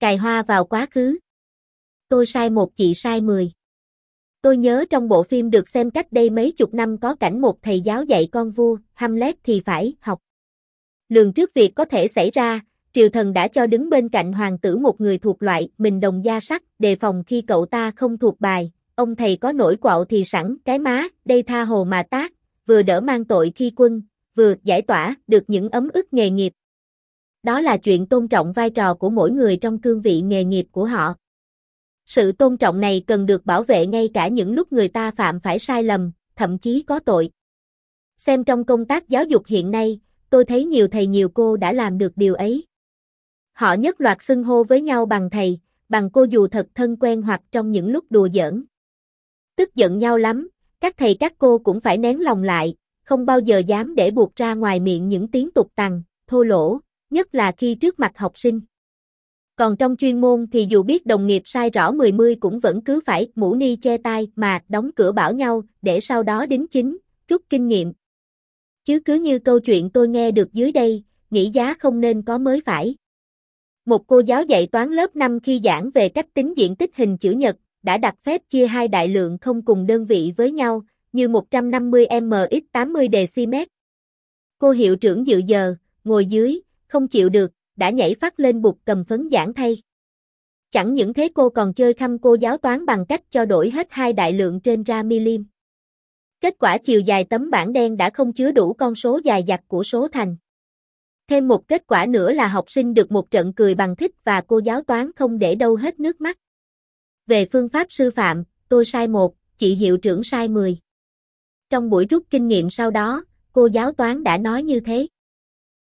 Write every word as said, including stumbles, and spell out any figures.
Cài hoa vào quá khứ. Tôi sai một chị sai mười. Tôi nhớ trong bộ phim được xem cách đây mấy chục năm có cảnh một thầy giáo dạy con vua, Hamlet thì phải học. Lường trước việc có thể xảy ra, triều thần đã cho đứng bên cạnh hoàng tử một người thuộc loại mình đồng gia sắc, đề phòng khi cậu ta không thuộc bài. Ông thầy có nổi quạo thì sẵn cái má, đây tha hồ mà tác, vừa đỡ mang tội khi quân, vừa giải tỏa được những ấm ức nghề nghiệp. Đó là chuyện tôn trọng vai trò của mỗi người trong cương vị nghề nghiệp của họ. Sự tôn trọng này cần được bảo vệ ngay cả những lúc người ta phạm phải sai lầm, thậm chí có tội. Xem trong công tác giáo dục hiện nay, tôi thấy nhiều thầy nhiều cô đã làm được điều ấy. Họ nhất loạt xưng hô với nhau bằng thầy, bằng cô dù thật thân quen hoặc trong những lúc đùa giỡn. Tức giận nhau lắm, các thầy các cô cũng phải nén lòng lại, không bao giờ dám để buộc ra ngoài miệng những tiếng tục tằn, thô lỗ, nhất là khi trước mặt học sinh. Còn trong chuyên môn thì dù biết đồng nghiệp sai rõ mười mươi cũng vẫn cứ phải mũ ni che tai mà đóng cửa bảo nhau để sau đó đính chính, rút kinh nghiệm. Chứ cứ như câu chuyện tôi nghe được dưới đây, nghĩ giá không nên có mới phải. Một cô giáo dạy toán lớp năm khi giảng về cách tính diện tích hình chữ nhật, đã đặt phép chia hai đại lượng không cùng đơn vị với nhau, như một trăm năm mươi mét x tám mươi dm. Cô hiệu trưởng dự giờ, ngồi dưới, không chịu được, đã nhảy phát lên bục cầm phấn giảng thay. Chẳng những thế cô còn chơi khăm cô giáo toán bằng cách cho đổi hết hai đại lượng trên ra milim. Kết quả chiều dài tấm bảng đen đã không chứa đủ con số dài dặt của số thành. Thêm một kết quả nữa là học sinh được một trận cười bằng thích và cô giáo toán không để đâu hết nước mắt. Về phương pháp sư phạm, tôi sai một, chị hiệu trưởng sai mười. Trong buổi rút kinh nghiệm sau đó, cô giáo toán đã nói như thế.